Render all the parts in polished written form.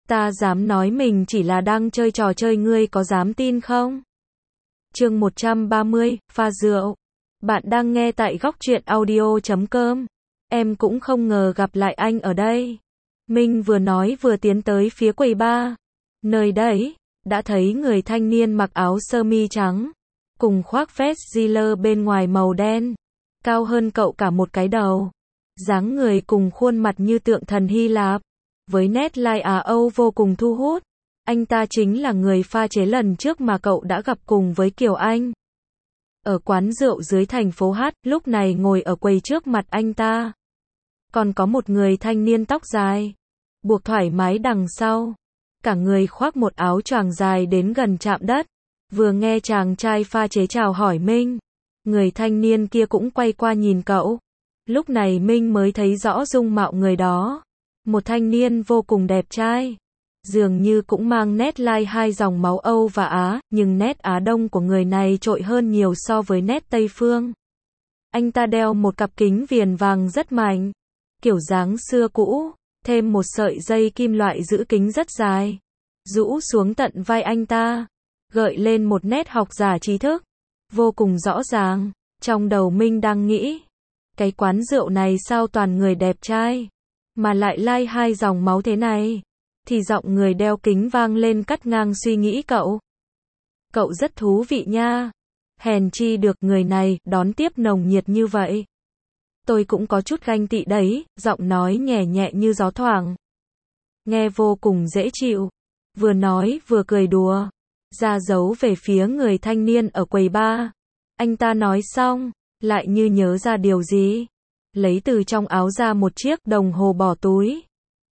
Ta dám nói mình chỉ là đang chơi trò chơi, ngươi có dám tin không? Chương 130, pha rượu. Bạn đang nghe tại góc truyện audio.com. Em cũng không ngờ gặp lại anh ở đây. Minh vừa nói vừa tiến tới phía quầy bar. Nơi đấy, đã thấy người thanh niên mặc áo sơ mi trắng, cùng khoác vest Giller bên ngoài màu đen, cao hơn cậu cả một cái đầu. Dáng người cùng khuôn mặt như tượng thần Hy Lạp, với nét lai Á Âu vô cùng thu hút. Anh ta chính là người pha chế lần trước mà cậu đã gặp cùng với Kiều Anh ở quán rượu dưới thành phố H. Lúc này ngồi ở quầy trước mặt anh ta còn có một người thanh niên tóc dài, buộc thoải mái đằng sau, cả người khoác một áo choàng dài đến gần chạm đất. Vừa nghe chàng trai pha chế chào hỏi Minh, người thanh niên kia cũng quay qua nhìn cậu. Lúc này Minh mới thấy rõ dung mạo người đó, một thanh niên vô cùng đẹp trai, dường như cũng mang nét lai hai dòng máu Âu và Á, nhưng nét Á Đông của người này trội hơn nhiều so với nét Tây Phương. Anh ta đeo một cặp kính viền vàng rất mạnh, kiểu dáng xưa cũ, thêm một sợi dây kim loại giữ kính rất dài, rũ xuống tận vai anh ta, gợi lên một nét học giả trí thức, vô cùng rõ ràng. Trong đầu Minh đang nghĩ, cái quán rượu này sao toàn người đẹp trai, mà lại lai hai dòng máu thế này, thì giọng người đeo kính vang lên cắt ngang suy nghĩ cậu. Cậu rất thú vị nha, hèn chi được người này đón tiếp nồng nhiệt như vậy. Tôi cũng có chút ganh tị đấy, giọng nói nhẹ nhẹ như gió thoảng, nghe vô cùng dễ chịu. Vừa nói vừa cười đùa, ra dấu về phía người thanh niên ở quầy bar. Anh ta nói xong, lại như nhớ ra điều gì, lấy từ trong áo ra một chiếc đồng hồ bỏ túi,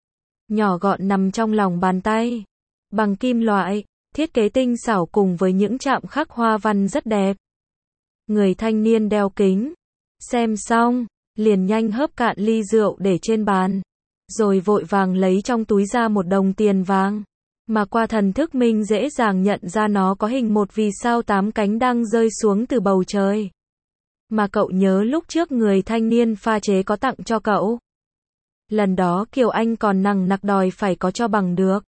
nhỏ gọn nằm trong lòng bàn tay, bằng kim loại, thiết kế tinh xảo cùng với những chạm khắc hoa văn rất đẹp. Người thanh niên đeo kính, xem xong, liền nhanh hớp cạn ly rượu để trên bàn, rồi vội vàng lấy trong túi ra một đồng tiền vàng, mà qua thần thức Minh dễ dàng nhận ra nó có hình một vì sao 8 cánh đang rơi xuống từ bầu trời, mà cậu nhớ lúc trước người thanh niên pha chế có tặng cho cậu. Lần đó Kiều Anh còn nằng nặc đòi phải có cho bằng được.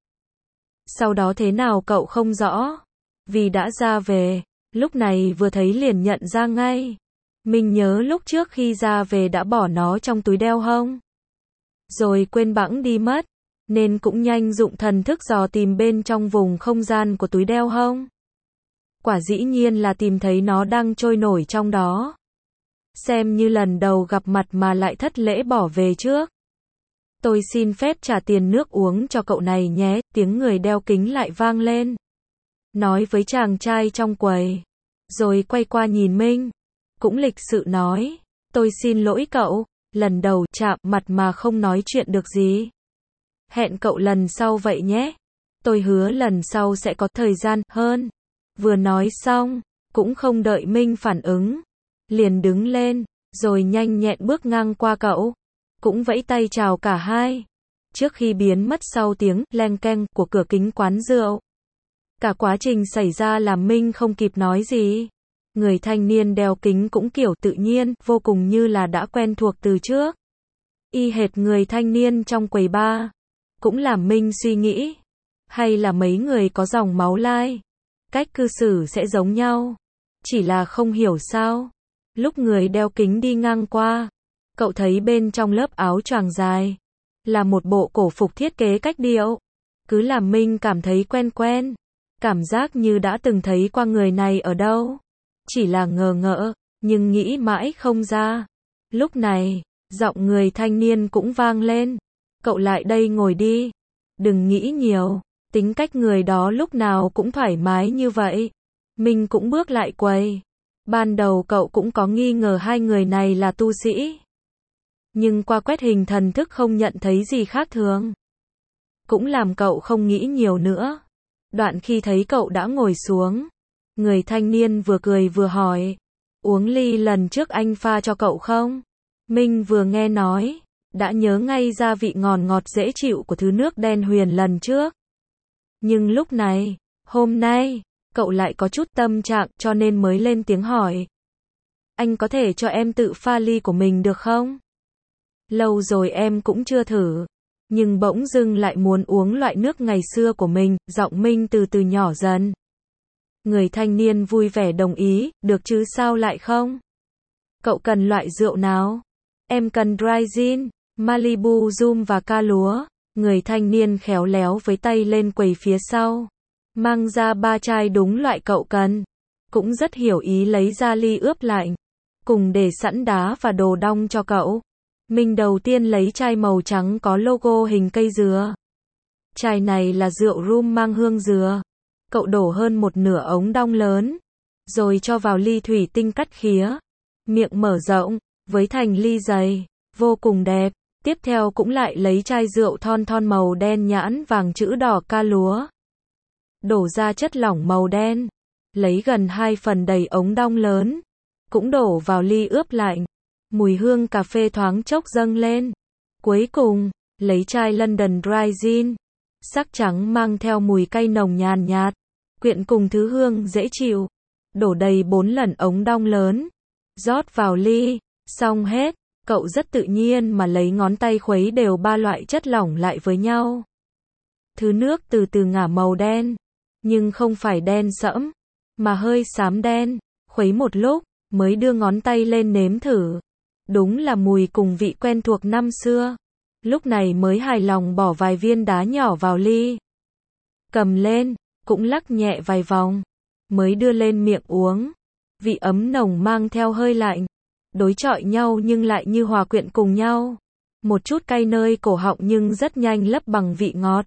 Sau đó thế nào cậu không rõ, vì đã ra về, lúc này vừa thấy liền nhận ra ngay. Mình nhớ lúc trước khi ra về đã bỏ nó trong túi đeo hông, rồi quên bẵng đi mất, nên cũng nhanh dụng thần thức dò tìm bên trong vùng không gian của túi đeo hông. Quả dĩ nhiên là tìm thấy nó đang trôi nổi trong đó. Xem như lần đầu gặp mặt mà lại thất lễ bỏ về trước. Tôi xin phép trả tiền nước uống cho cậu này nhé, tiếng người đeo kính lại vang lên, nói với chàng trai trong quầy, rồi quay qua nhìn Minh, cũng lịch sự nói, tôi xin lỗi cậu, lần đầu chạm mặt mà không nói chuyện được gì. Hẹn cậu lần sau vậy nhé, tôi hứa lần sau sẽ có thời gian hơn. Vừa nói xong, cũng không đợi Minh phản ứng, liền đứng lên, rồi nhanh nhẹn bước ngang qua cậu, cũng vẫy tay chào cả hai, trước khi biến mất sau tiếng leng keng của cửa kính quán rượu. Cả quá trình xảy ra làm Minh không kịp nói gì. Người thanh niên đeo kính cũng kiểu tự nhiên, vô cùng như là đã quen thuộc từ trước. Y hệt người thanh niên trong quầy bar. Cũng làm Minh suy nghĩ, hay là mấy người có dòng máu lai, cách cư xử sẽ giống nhau. Chỉ là không hiểu sao, lúc người đeo kính đi ngang qua, cậu thấy bên trong lớp áo choàng dài là một bộ cổ phục thiết kế cách điệu, cứ làm Minh cảm thấy quen quen, cảm giác như đã từng thấy qua người này ở đâu. Chỉ là ngờ ngợ, nhưng nghĩ mãi không ra. Lúc này, giọng người thanh niên cũng vang lên, cậu lại đây ngồi đi, đừng nghĩ nhiều, tính cách người đó lúc nào cũng thoải mái như vậy. Minh cũng bước lại quầy. Ban đầu cậu cũng có nghi ngờ hai người này là tu sĩ, nhưng qua quét hình thần thức không nhận thấy gì khác thường, cũng làm cậu không nghĩ nhiều nữa. Đoạn khi thấy cậu đã ngồi xuống, người thanh niên vừa cười vừa hỏi, uống ly lần trước anh pha cho cậu không? Minh vừa nghe nói, đã nhớ ngay ra vị ngọt ngọt dễ chịu của thứ nước đen huyền lần trước. Nhưng lúc này, hôm nay, cậu lại có chút tâm trạng cho nên mới lên tiếng hỏi. Anh có thể cho em tự pha ly của mình được không? Lâu rồi em cũng chưa thử. nhưng bỗng dưng lại muốn uống loại nước ngày xưa của mình, giọng Minh từ từ nhỏ dần. Người thanh niên vui vẻ đồng ý, được chứ sao lại không? Cậu cần loại rượu nào? Em cần dry gin, Malibu Rum và ca lúa. Người thanh niên khéo léo với tay lên quầy phía sau. Mang ra 3 chai đúng loại cậu cần. Cũng rất hiểu ý lấy ra ly ướp lạnh. Cùng để sẵn đá và đồ đong cho cậu. Mình đầu tiên lấy chai màu trắng có logo hình cây dừa. Chai này là rượu rum mang hương dừa. Cậu đổ hơn một nửa ống đong lớn. Rồi cho vào ly thủy tinh cắt khía. Miệng mở rộng, với thành ly dày. Vô cùng đẹp. Tiếp theo cũng lại lấy chai rượu thon thon màu đen nhãn vàng chữ đỏ ca lúa. Đổ ra chất lỏng màu đen. Lấy gần 2 phần đầy ống đong lớn. Cũng đổ vào ly ướp lạnh. Mùi hương cà phê thoáng chốc dâng lên. Cuối cùng, lấy chai London Dry Gin. Sắc trắng mang theo mùi cay nồng nhàn nhạt. Quyện cùng thứ hương dễ chịu. Đổ đầy 4 lần ống đong lớn. Rót vào ly. Xong hết. Cậu rất tự nhiên mà lấy ngón tay khuấy đều 3 loại chất lỏng lại với nhau. Thứ nước từ từ ngả màu đen. Nhưng không phải đen sẫm. Mà hơi xám đen. Khuấy một lúc. Mới đưa ngón tay lên nếm thử. Đúng là mùi cùng vị quen thuộc năm xưa. Lúc này mới hài lòng bỏ vài viên đá nhỏ vào ly. Cầm lên, cũng lắc nhẹ vài vòng. Mới đưa lên miệng uống. Vị ấm nồng mang theo hơi lạnh. Đối chọi nhau nhưng lại như hòa quyện cùng nhau. Một chút cay nơi cổ họng nhưng rất nhanh lấp bằng vị ngọt.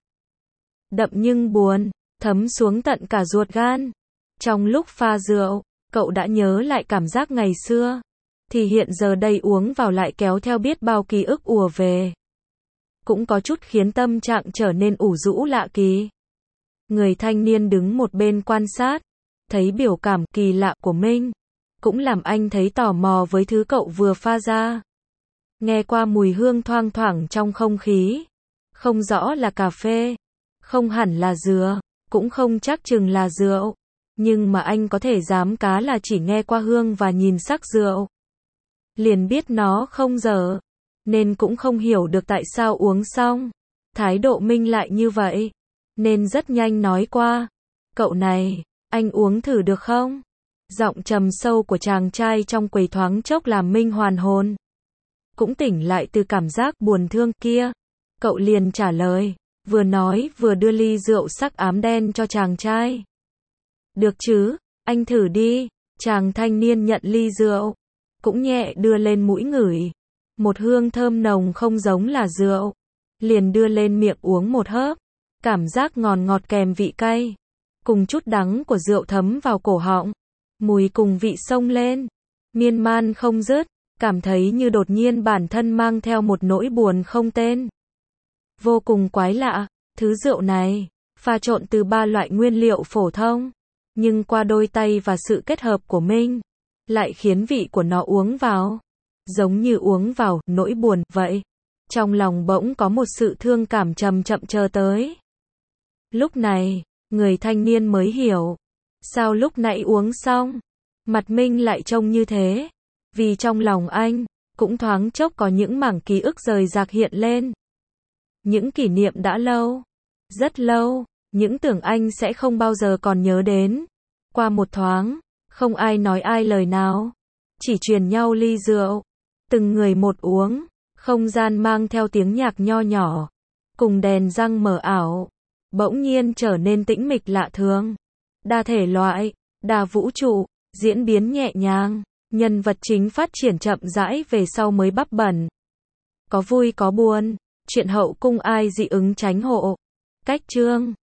Đậm nhưng buồn, thấm xuống tận cả ruột gan. Trong lúc pha rượu, cậu đã nhớ lại cảm giác ngày xưa. Thì hiện giờ đây uống vào lại kéo theo biết bao ký ức ùa về. Cũng có chút khiến tâm trạng trở nên ủ rũ lạ kỳ. Người thanh niên đứng một bên quan sát. Thấy biểu cảm kỳ lạ của Minh. Cũng làm anh thấy tò mò với thứ cậu vừa pha ra. Nghe qua mùi hương thoang thoảng trong không khí. Không rõ là cà phê. Không hẳn là dừa. Cũng không chắc chừng là rượu. Nhưng mà anh có thể dám cá là chỉ nghe qua hương và nhìn sắc rượu. Liền biết nó không dở. Nên cũng không hiểu được tại sao uống xong. Thái độ Minh lại như vậy. Nên rất nhanh nói qua. Cậu này, anh uống thử được không? Giọng trầm sâu của chàng trai trong quầy thoáng chốc làm Minh hoàn hồn. Cũng tỉnh lại từ cảm giác buồn thương kia. Cậu liền trả lời. Vừa nói vừa đưa ly rượu sắc ám đen cho chàng trai. Được chứ, anh thử đi. Chàng thanh niên nhận ly rượu. Cũng nhẹ đưa lên mũi ngửi. Một hương thơm nồng không giống là rượu. Liền đưa lên miệng uống một hớp. Cảm giác ngọt ngọt kèm vị cay. Cùng chút đắng của rượu thấm vào cổ họng. Mùi cùng vị xông lên. Miên man không dứt. Cảm thấy như đột nhiên bản thân mang theo một nỗi buồn không tên. Vô cùng quái lạ. Thứ rượu này, pha trộn từ 3 loại nguyên liệu phổ thông. Nhưng qua đôi tay và sự kết hợp của Minh. Lại khiến vị của nó uống vào. Giống như uống vào nỗi buồn vậy. Trong lòng bỗng có một sự thương cảm chậm chậm chờ tới. Lúc này, người thanh niên mới hiểu. Sao lúc nãy uống xong, mặt Minh lại trông như thế. Vì trong lòng anh, cũng thoáng chốc có những mảng ký ức rời rạc hiện lên. Những kỷ niệm đã lâu, rất lâu, những tưởng anh sẽ không bao giờ còn nhớ đến. Qua một thoáng, không ai nói ai lời nào. Chỉ truyền nhau ly rượu. Từng người một uống. Không gian mang theo tiếng nhạc nho nhỏ. Cùng đèn răng mờ ảo. Bỗng nhiên trở nên tĩnh mịch lạ thường. Đa thể loại, đa vũ trụ, diễn biến nhẹ nhàng. Nhân vật chính phát triển chậm rãi về sau mới bắp bẩn. Có vui có buồn. Chuyện hậu cung ai dị ứng tránh hộ. Cách chương